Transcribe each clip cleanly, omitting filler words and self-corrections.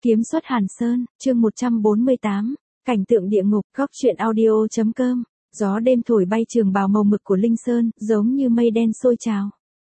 Kiếm xuất Hàn Sơn, chương 148, cảnh tượng địa ngục, góc truyện audio.com, gió đêm thổi bay trường bào màu mực của Linh Sơn, giống như mây đen sôi trào.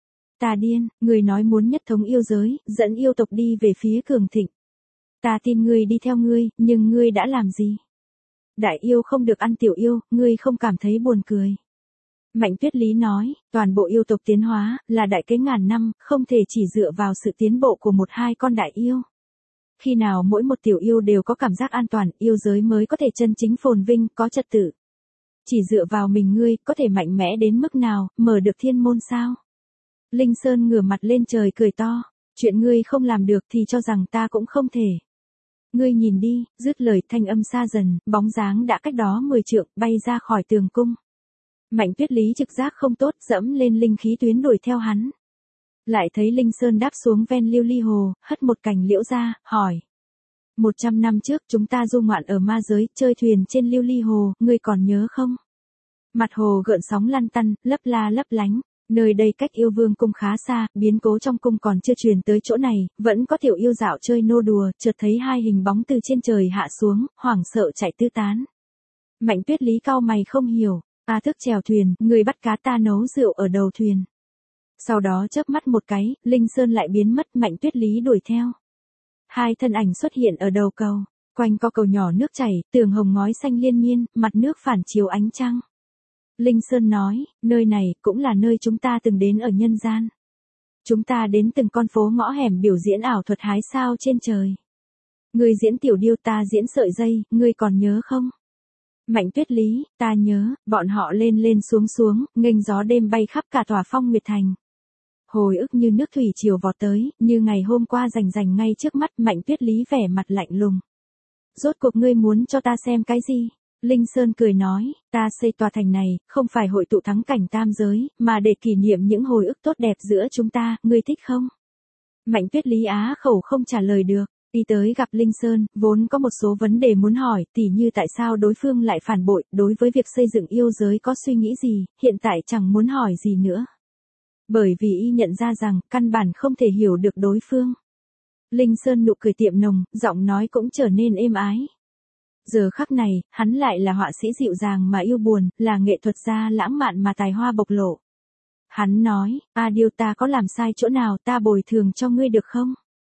Ta điên, người nói muốn nhất thống yêu giới, dẫn yêu tộc đi về phía cường thịnh. Ta tin ngươi đi theo ngươi, nhưng ngươi đã làm gì? Đại yêu không được ăn tiểu yêu, ngươi không cảm thấy buồn cười. Mạnh Tuyết Lý nói, toàn bộ yêu tộc tiến hóa, là đại kế ngàn năm, không thể chỉ dựa vào sự tiến bộ của một hai con đại yêu. Khi nào mỗi một tiểu yêu đều có cảm giác an toàn, yêu giới mới có thể chân chính phồn vinh, có trật tự. Chỉ dựa vào mình ngươi, có thể mạnh mẽ đến mức nào, mở được thiên môn sao? Linh Sơn ngửa mặt lên trời cười to, chuyện ngươi không làm được thì cho rằng ta cũng không thể. Ngươi nhìn đi, dứt lời thanh âm xa dần, bóng dáng đã cách đó 10 trượng, bay ra khỏi tường cung. Mạnh Tuyết Lý trực giác không tốt, dẫm lên linh khí tuyến đuổi theo hắn. Lại thấy Linh Sơn đáp xuống ven Lưu Ly Hồ, hất một cành liễu ra, hỏi. 100 năm trước chúng ta du ngoạn ở ma giới, chơi thuyền trên Lưu Ly Hồ, ngươi còn nhớ không? Mặt hồ gợn sóng lăn tăn, lấp la lấp lánh. Nơi đây cách yêu vương cung khá xa, biến cố trong cung còn chưa truyền tới chỗ này, vẫn có tiểu yêu dạo chơi nô đùa, chợt thấy hai hình bóng từ trên trời hạ xuống, hoảng sợ chạy tứ tán. Mạnh Tuyết Lý cau mày không hiểu, ta thức chèo thuyền, người bắt cá ta nấu rượu ở đầu thuyền. Sau đó chớp mắt một cái, Linh Sơn lại biến mất, Mạnh Tuyết Lý đuổi theo. Hai thân ảnh xuất hiện ở đầu cầu, quanh có cầu nhỏ nước chảy, tường hồng ngói xanh liên miên, mặt nước phản chiếu ánh trăng. Linh Sơn nói, nơi này cũng là nơi chúng ta từng đến ở nhân gian. Chúng ta đến từng con phố ngõ hẻm biểu diễn ảo thuật hái sao trên trời. Ngươi diễn tiểu điêu, ta diễn sợi dây, ngươi còn nhớ không? Mạnh Tuyết Lý, ta nhớ, bọn họ lên lên xuống xuống, nghênh gió đêm bay khắp cả tòa Phong Nguyệt Thành. Hồi ức như nước thủy triều vọt tới, như ngày hôm qua rành rành ngay trước mắt. Mạnh Tuyết Lý vẻ mặt lạnh lùng. Rốt cuộc ngươi muốn cho ta xem cái gì? Linh Sơn cười nói, ta xây tòa thành này, không phải hội tụ thắng cảnh tam giới, mà để kỷ niệm những hồi ức tốt đẹp giữa chúng ta, ngươi thích không? Mạnh Tuyết Lý á khẩu không trả lời được, đi tới gặp Linh Sơn, vốn có một số vấn đề muốn hỏi, tỉ như tại sao đối phương lại phản bội, đối với việc xây dựng yêu giới có suy nghĩ gì, hiện tại chẳng muốn hỏi gì nữa. Bởi vì y nhận ra rằng, căn bản không thể hiểu được đối phương. Linh Sơn nụ cười tiệm nồng, giọng nói cũng trở nên êm ái. Giờ khắc này, hắn lại là họa sĩ dịu dàng mà yêu buồn, là nghệ thuật gia lãng mạn mà tài hoa bộc lộ. Hắn nói, Điêu ta có làm sai chỗ nào, ta bồi thường cho ngươi được không?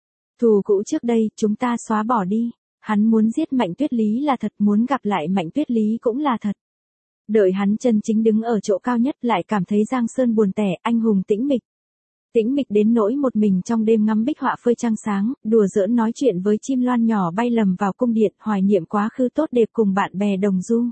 Thù cũ trước đây, chúng ta xóa bỏ đi. Hắn muốn giết Mạnh Tuyết Lý là thật, muốn gặp lại Mạnh Tuyết Lý cũng là thật. Đợi hắn chân chính đứng ở chỗ cao nhất lại cảm thấy Giang Sơn buồn tẻ, anh hùng tĩnh mịch. Tĩnh mịch đến nỗi một mình trong đêm ngắm bích họa phơi trăng sáng, đùa giỡn nói chuyện với chim loan nhỏ bay lầm vào cung điện, hoài niệm quá khứ tốt đẹp cùng bạn bè đồng du.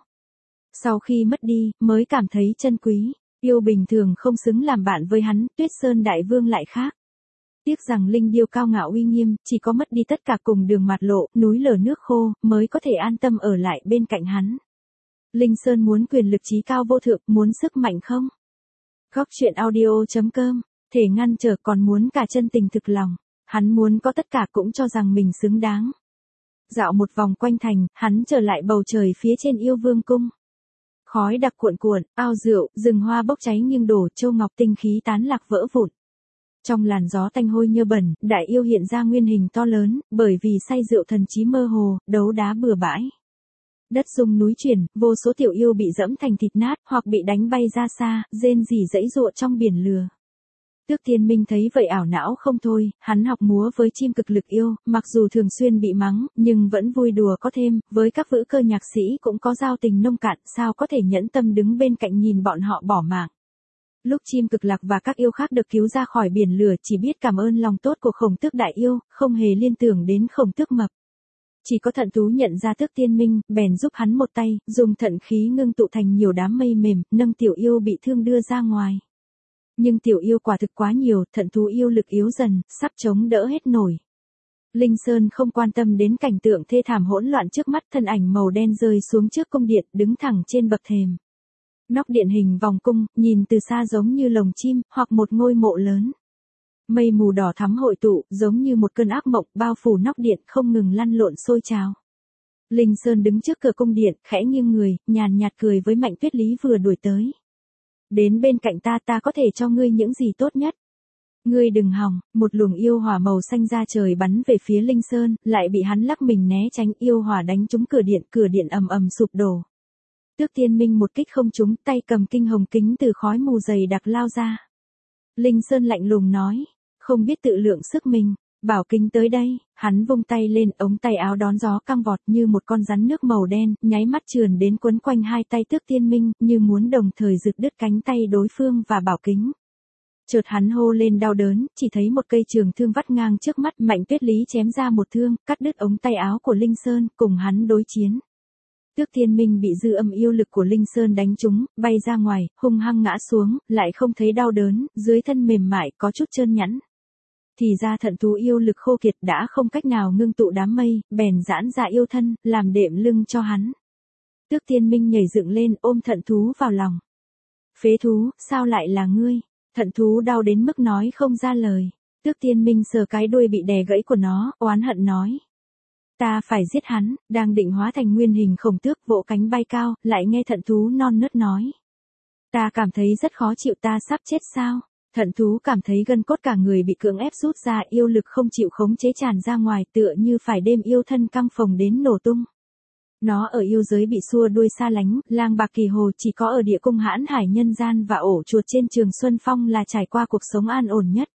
Sau khi mất đi, mới cảm thấy chân quý, yêu bình thường không xứng làm bạn với hắn, Tuyết Sơn Đại Vương lại khác. Tiếc rằng linh điêu cao ngạo uy nghiêm, chỉ có mất đi tất cả cùng đường mạt lộ, núi lở nước khô, mới có thể an tâm ở lại bên cạnh hắn. Linh Sơn muốn quyền lực chí cao vô thượng, muốn sức mạnh không? Góc truyện audio.com, thể ngăn trở còn muốn cả chân tình thực lòng. Hắn muốn có tất cả cũng cho rằng mình xứng đáng. Dạo một vòng quanh thành, hắn trở lại bầu trời phía trên yêu vương cung. Khói đặc cuộn cuộn, ao rượu, rừng hoa bốc cháy nghiêng đổ, châu ngọc tinh khí tán lạc vỡ vụn. Trong làn gió tanh hôi nhơ bẩn, đại yêu hiện ra nguyên hình to lớn, bởi vì say rượu thần trí mơ hồ, đấu đá bừa bãi. Đất rung núi chuyển, vô số tiểu yêu bị dẫm thành thịt nát, hoặc bị đánh bay ra xa, rên rỉ dãy giụa trong biển lửa. Tước Thiên Minh thấy vậy ảo não không thôi, hắn học múa với chim cực lực yêu, mặc dù thường xuyên bị mắng, nhưng vẫn vui đùa có thêm, với các vữ cơ nhạc sĩ cũng có giao tình nông cạn, sao có thể nhẫn tâm đứng bên cạnh nhìn bọn họ bỏ mạng. Lúc chim cực lạc và các yêu khác được cứu ra khỏi biển lửa, chỉ biết cảm ơn lòng tốt của Khổng Tước đại yêu, không hề liên tưởng đến Khổng Tước mập. Chỉ có Thận Thú nhận ra Tước Tiên Minh, bèn giúp hắn một tay, dùng thận khí ngưng tụ thành nhiều đám mây mềm, nâng tiểu yêu bị thương đưa ra ngoài. Nhưng tiểu yêu quả thực quá nhiều, Thận Thú yêu lực yếu dần, sắp chống đỡ hết nổi. Linh Sơn không quan tâm đến cảnh tượng thê thảm hỗn loạn trước mắt, thân ảnh màu đen rơi xuống trước cung điện, đứng thẳng trên bậc thềm. Nóc điện hình vòng cung, nhìn từ xa giống như lồng chim, hoặc một ngôi mộ lớn. Mây mù đỏ thắm hội tụ, giống như một cơn ác mộng, bao phủ nóc điện, không ngừng lăn lộn sôi trào. Linh Sơn đứng trước cửa cung điện, khẽ nghiêng người, nhàn nhạt cười với Mạnh Tuyết Lý vừa đuổi tới. Đến bên cạnh ta, ta có thể cho ngươi những gì tốt nhất. Ngươi đừng hòng, một luồng yêu hỏa màu xanh ra trời bắn về phía Linh Sơn, lại bị hắn lắc mình né tránh, yêu hỏa đánh trúng cửa điện ầm ầm sụp đổ. Tước Tiên Minh một kích không trúng, tay cầm kinh hồng kính từ khói mù dày đặc lao ra. Linh Sơn lạnh lùng nói, không biết tự lượng sức mình, bảo kính tới đây, hắn vung tay lên, ống tay áo đón gió căng vọt như một con rắn nước màu đen, nháy mắt trườn đến quấn quanh hai tay Tước Tiên Minh, như muốn đồng thời giật đứt cánh tay đối phương và bảo kính. Chợt hắn hô lên đau đớn, chỉ thấy một cây trường thương vắt ngang trước mắt, Mạnh Tuyết Lý chém ra một thương, cắt đứt ống tay áo của Linh Sơn, cùng hắn đối chiến. Tước Tiên Minh bị dư âm yêu lực của Linh Sơn đánh trúng, bay ra ngoài, hung hăng ngã xuống, lại không thấy đau đớn, dưới thân mềm mại có chút trơn nhẵn. Thì ra thận thú yêu lực khô kiệt đã không cách nào ngưng tụ đám mây, bèn giãn ra yêu thân, làm đệm lưng cho hắn. Tước Tiên Minh nhảy dựng lên, ôm thận thú vào lòng. Phế thú, sao lại là ngươi? Thận thú đau đến mức nói không ra lời. Tước Tiên Minh sờ cái đuôi bị đè gãy của nó, oán hận nói. Ta phải giết hắn, đang định hóa thành nguyên hình khổng tước vỗ cánh bay cao, lại nghe thận thú non nớt nói. Ta cảm thấy rất khó chịu, ta sắp chết sao? Thận thú cảm thấy gân cốt cả người bị cưỡng ép rút ra, yêu lực không chịu khống chế tràn ra ngoài, tựa như phải đem yêu thân căng phồng đến nổ tung. Nó ở yêu giới bị xua đuôi xa lánh, lang bạc kỳ hồ, chỉ có ở địa cung hãn hải nhân gian và ổ chuột trên Trường Xuân Phong là trải qua cuộc sống an ổn nhất.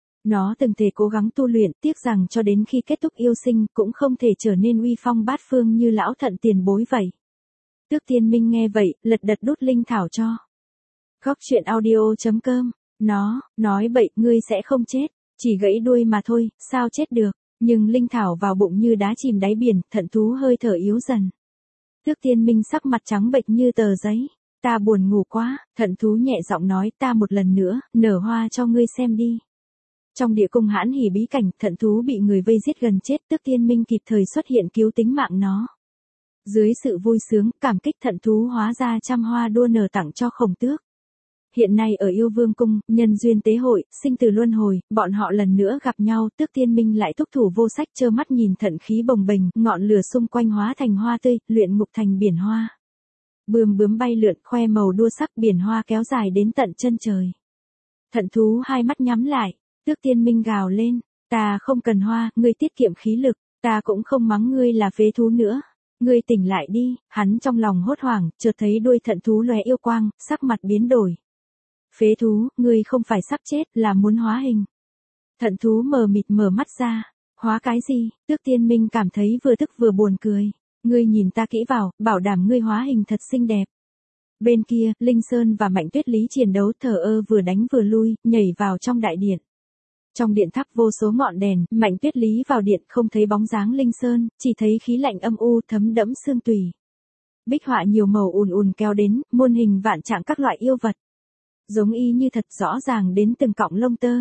Nó từng thể cố gắng tu luyện, tiếc rằng cho đến khi kết thúc yêu sinh cũng không thể trở nên uy phong bát phương như lão thận tiền bối vậy. Tước Tiên Minh nghe vậy, lật đật đút linh thảo cho. Góc truyện audio.com, nó, nói bậy, ngươi sẽ không chết, chỉ gãy đuôi mà thôi, sao chết được, nhưng linh thảo vào bụng như đá chìm đáy biển, thận thú hơi thở yếu dần. Tước Tiên Minh sắc mặt trắng bệch như tờ giấy, ta buồn ngủ quá, thận thú nhẹ giọng nói, ta một lần nữa, nở hoa cho ngươi xem đi. Trong địa cung hãn hỉ bí cảnh, thận thú bị người vây giết gần chết, Tước Tiên Minh kịp thời xuất hiện cứu tính mạng nó. Dưới sự vui sướng, cảm kích, thận thú hóa ra trăm hoa đua nở tặng cho Khổng Tước. Hiện nay ở Yêu Vương cung, nhân duyên tế hội, sinh tử luân hồi, bọn họ lần nữa gặp nhau, Tước Tiên Minh lại thúc thủ vô sách, trơ mắt nhìn thận khí bồng bềnh, ngọn lửa xung quanh hóa thành hoa tươi, luyện ngục thành biển hoa. Bướm bướm bay lượn, khoe màu đua sắc, biển hoa kéo dài đến tận chân trời. Thận thú hai mắt nhắm lại. Tước Tiên Minh gào lên, ta không cần hoa, ngươi tiết kiệm khí lực, ta cũng không mắng ngươi là phế thú nữa. Ngươi tỉnh lại đi, hắn trong lòng hốt hoảng, chợt thấy đuôi thận thú lóe yêu quang, sắc mặt biến đổi. Phế thú, ngươi không phải sắp chết, là muốn hóa hình. Thận thú mờ mịt mở mắt ra, hóa cái gì? Tước Tiên Minh cảm thấy vừa tức vừa buồn cười. Ngươi nhìn ta kỹ vào, bảo đảm ngươi hóa hình thật xinh đẹp. Bên kia, Linh Sơn và Mạnh Tuyết Lý chiến đấu thờ ơ vừa đánh vừa lui, nhảy vào trong đại điện. Trong điện thắp vô số ngọn đèn, Mạnh Tuyết Lý vào điện không thấy bóng dáng Linh Sơn, chỉ thấy khí lạnh âm u thấm đẫm xương tùy. Bích họa nhiều màu ùn ùn kéo đến, muôn hình vạn trạng các loại yêu vật. Giống y như thật, rõ ràng đến từng cọng lông tơ.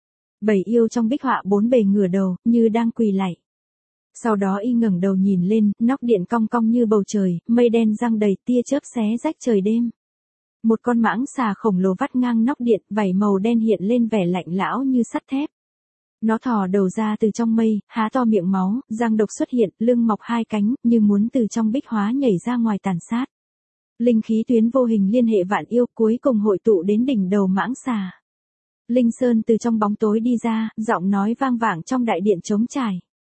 7 yêu trong bích họa bốn bề ngửa đầu, như đang quỳ lạy. Sau đó y ngẩng đầu nhìn lên, nóc điện cong cong như bầu trời, mây đen giăng đầy, tia chớp xé rách trời đêm. Một con mãng xà khổng lồ vắt ngang nóc điện, vảy màu đen hiện lên vẻ lạnh lão như sắt thép. Nó thò đầu ra từ trong mây, há to miệng máu, răng độc xuất hiện, lưng mọc hai cánh, như muốn từ trong bích hóa nhảy ra ngoài tàn sát. Linh khí tuyến vô hình liên hệ vạn yêu, cuối cùng hội tụ đến đỉnh đầu mãng xà. Linh Sơn từ trong bóng tối đi ra, giọng nói vang vẳng trong đại điện trống trải.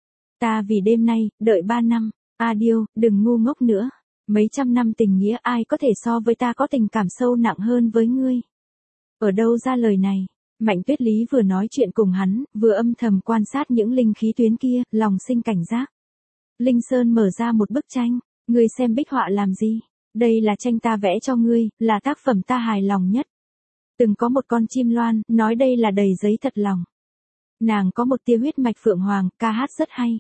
Ta vì đêm nay, đợi 3 năm, A Điêu, đừng ngu ngốc nữa. Mấy trăm năm tình nghĩa, ai có thể so với ta có tình cảm sâu nặng hơn với ngươi. Ở đâu ra lời này? Mạnh Tuyết Lý vừa nói chuyện cùng hắn, vừa âm thầm quan sát những linh khí tuyến kia, lòng sinh cảnh giác. Linh Sơn mở ra một bức tranh, ngươi xem bích họa làm gì? Đây là tranh ta vẽ cho ngươi, là tác phẩm ta hài lòng nhất. Từng có một con chim loan, nói đây là đầy giấy thật lòng. Nàng có một tia huyết mạch phượng hoàng, ca hát rất hay.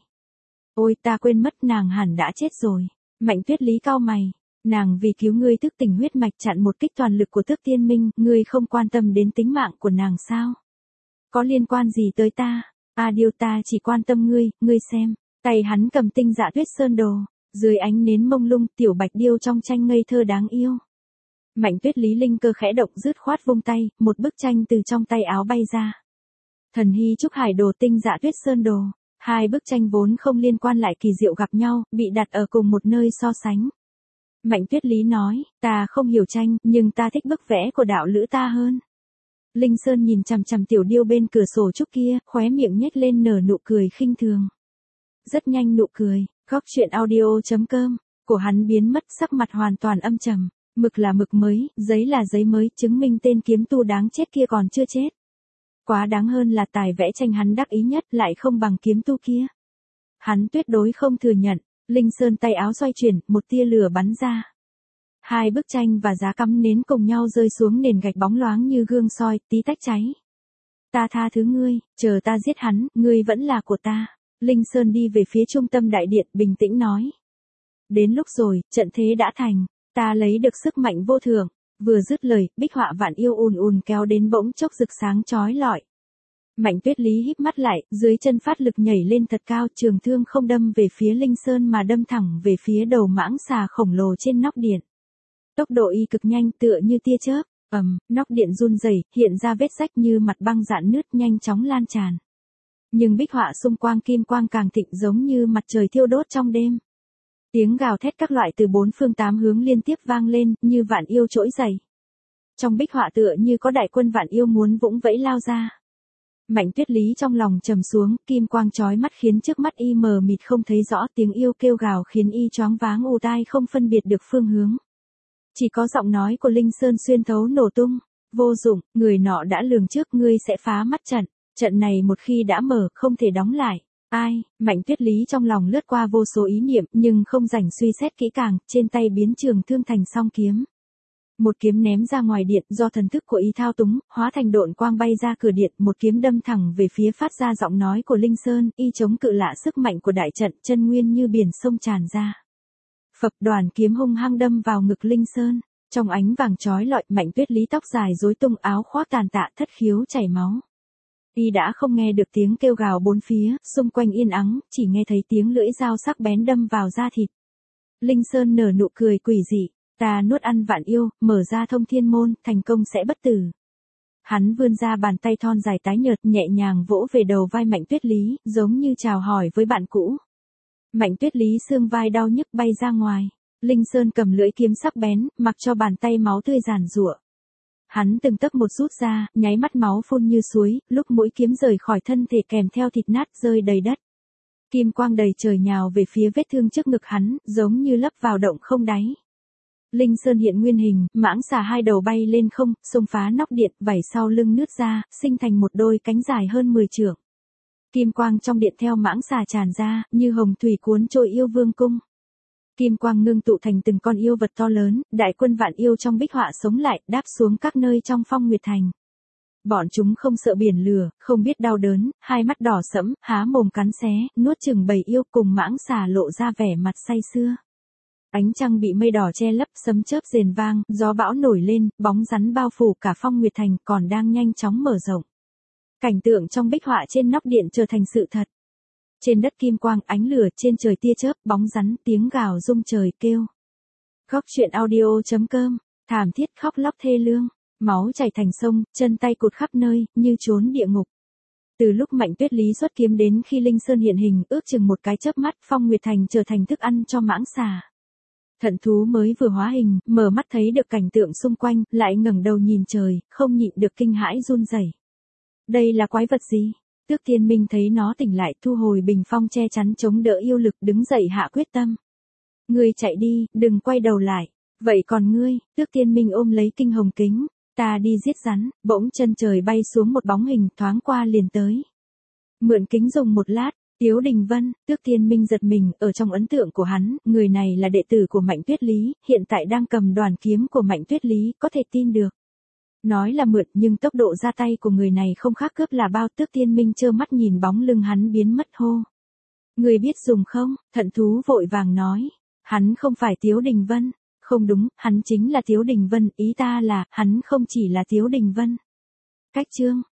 Ôi ta quên mất, nàng hẳn đã chết rồi. Mạnh Tuyết Lý cau mày, nàng vì cứu ngươi thức tỉnh huyết mạch chặn một kích toàn lực của Tước Tiên Minh, ngươi không quan tâm đến tính mạng của nàng sao? Có liên quan gì tới ta? A Điêu, ta chỉ quan tâm ngươi, ngươi xem, tay hắn cầm tinh dạ tuyết sơn đồ, dưới ánh nến mông lung, tiểu bạch điêu trong tranh ngây thơ đáng yêu. Mạnh Tuyết Lý linh cơ khẽ động, dứt khoát vung tay, một bức tranh từ trong tay áo bay ra. Thần hy trúc hải đồ, tinh dạ tuyết sơn đồ. Hai bức tranh vốn không liên quan lại kỳ diệu gặp nhau, bị đặt ở cùng một nơi so sánh. Mạnh Tuyết Lý nói, ta không hiểu tranh, nhưng ta thích bức vẽ của đạo lữ ta hơn. Linh Sơn nhìn chằm chằm tiểu điêu bên cửa sổ trúc kia, khóe miệng nhếch lên nở nụ cười khinh thường. Rất nhanh nụ cười, góc chuyện audio.com, của hắn biến mất, sắc mặt hoàn toàn âm trầm, mực là mực mới, giấy là giấy mới, chứng minh tên kiếm tu đáng chết kia còn chưa chết. Quá đáng hơn là tài vẽ tranh hắn đắc ý nhất lại không bằng kiếm tu kia. Hắn tuyệt đối không thừa nhận. Linh Sơn tay áo xoay chuyển, một tia lửa bắn ra. Hai bức tranh và giá cắm nến cùng nhau rơi xuống nền gạch bóng loáng như gương soi, tí tách cháy. Ta tha thứ ngươi, chờ ta giết hắn, ngươi vẫn là của ta. Linh Sơn đi về phía trung tâm đại điện, bình tĩnh nói. Đến lúc rồi, trận thế đã thành, ta lấy được sức mạnh vô thượng. Vừa dứt lời, bích họa vạn yêu ùn ùn kéo đến bỗng chốc rực sáng chói lọi. Mạnh Tuyết Lý híp mắt lại, dưới chân phát lực nhảy lên thật cao, trường thương không đâm về phía Linh Sơn mà đâm thẳng về phía đầu mãng xà khổng lồ trên nóc điện. Tốc độ y cực nhanh tựa như tia chớp, nóc điện run rẩy, hiện ra vết rách như mặt băng rạn nứt nhanh chóng lan tràn. Nhưng bích họa xung quanh kim quang càng thịnh giống như mặt trời thiêu đốt trong đêm. Tiếng gào thét các loại từ bốn phương tám hướng liên tiếp vang lên, như vạn yêu trỗi dậy. Trong bích họa tựa như có đại quân vạn yêu muốn vũng vẫy lao ra. Mạnh Tuyết Lý trong lòng trầm xuống, kim quang chói mắt khiến trước mắt y mờ mịt không thấy rõ, tiếng yêu kêu gào khiến y choáng váng ù tai không phân biệt được phương hướng. Chỉ có giọng nói của Linh Sơn xuyên thấu nổ tung, vô dụng, người nọ đã lường trước ngươi sẽ phá mắt trận, trận này một khi đã mở không thể đóng lại. Ai, Mạnh Tuyết Lý trong lòng lướt qua vô số ý niệm nhưng không rảnh suy xét kỹ càng, trên tay biến trường thương thành song kiếm. Một kiếm ném ra ngoài điện do thần thức của y thao túng, hóa thành độn quang bay ra cửa điện, một kiếm đâm thẳng về phía phát ra giọng nói của Linh Sơn, y chống cự lạ sức mạnh của đại trận, chân nguyên như biển sông tràn ra. Phập, đoàn kiếm hung hăng đâm vào ngực Linh Sơn, trong ánh vàng chói lọi, Mạnh Tuyết Lý tóc dài rối tung, áo khoác tàn tạ, thất khiếu chảy máu. Y đã không nghe được tiếng kêu gào bốn phía, xung quanh yên ắng, chỉ nghe thấy tiếng lưỡi dao sắc bén đâm vào da thịt. Linh Sơn nở nụ cười quỷ dị. Ta nuốt ăn vạn yêu, mở ra thông thiên môn, thành công sẽ bất tử. Hắn vươn ra bàn tay thon dài tái nhợt, nhẹ nhàng vỗ về đầu vai Mạnh Tuyết Lý, giống như chào hỏi với bạn cũ. Mạnh Tuyết Lý xương vai đau nhức bay ra ngoài. Linh Sơn cầm lưỡi kiếm sắc bén, mặc cho bàn tay máu tươi giàn giụa. Hắn từng tấc một rút ra, nháy mắt máu phun như suối, lúc mũi kiếm rời khỏi thân thể kèm theo thịt nát rơi đầy đất. Kim quang đầy trời nhào về phía vết thương trước ngực hắn, giống như lấp vào động không đáy. Linh Sơn hiện nguyên hình, mãng xà hai đầu bay lên không, xông phá nóc điện, vảy sau lưng nứt ra, sinh thành một đôi cánh dài hơn 10 trượng. Kim quang trong điện theo mãng xà tràn ra, như hồng thủy cuốn trôi yêu vương cung. Kim quang ngưng tụ thành từng con yêu vật to lớn, đại quân vạn yêu trong bích họa sống lại, đáp xuống các nơi trong Phong Nguyệt Thành. Bọn chúng không sợ biển lửa, không biết đau đớn, hai mắt đỏ sẫm, há mồm cắn xé, nuốt chửng bầy yêu cùng mãng xà lộ ra vẻ mặt say sưa. Ánh trăng bị mây đỏ che lấp, sấm chớp rền vang, gió bão nổi lên, bóng rắn bao phủ cả Phong Nguyệt Thành còn đang nhanh chóng mở rộng. Cảnh tượng trong bích họa trên nóc điện trở thành sự thật. Trên đất kim quang, ánh lửa, trên trời tia chớp, bóng rắn, tiếng gào rung trời kêu. Góc chuyện audio.com, thảm thiết khóc lóc thê lương, máu chảy thành sông, chân tay cụt khắp nơi, như trốn địa ngục. Từ lúc Mạnh Tuyết Lý xuất kiếm đến khi Linh Sơn hiện hình, ước chừng một cái chớp mắt, Phong Nguyệt Thành trở thành thức ăn cho mãng xà. Thận thú mới vừa hóa hình, mở mắt thấy được cảnh tượng xung quanh, lại ngẩng đầu nhìn trời, không nhịn được kinh hãi run rẩy. Đây là quái vật gì? Tước Thiên Minh thấy nó tỉnh lại, thu hồi bình phong che chắn chống đỡ yêu lực, đứng dậy hạ quyết tâm. Ngươi chạy đi, đừng quay đầu lại. Vậy còn ngươi? Tước Thiên Minh ôm lấy kinh hồng kính. Ta đi giết rắn. Bỗng chân trời bay xuống một bóng hình, thoáng qua liền tới. Mượn kính dùng một lát. Tiếu Đình Vân. Tước Thiên Minh giật mình, ở trong ấn tượng của hắn, người này là đệ tử của Mạnh Tuyết Lý, hiện tại đang cầm đoàn kiếm của Mạnh Tuyết Lý, có thể tin được. Nói là mượn, nhưng tốc độ ra tay của người này không khác cướp là bao. Tước Thiên Minh trơ mắt nhìn bóng lưng hắn biến mất hô. Người biết dùng không? Thận thú vội vàng nói. Hắn không phải Tiếu Đình Vân. Không đúng, hắn chính là Tiếu Đình Vân, ý ta là, hắn không chỉ là Tiếu Đình Vân. Cách chương.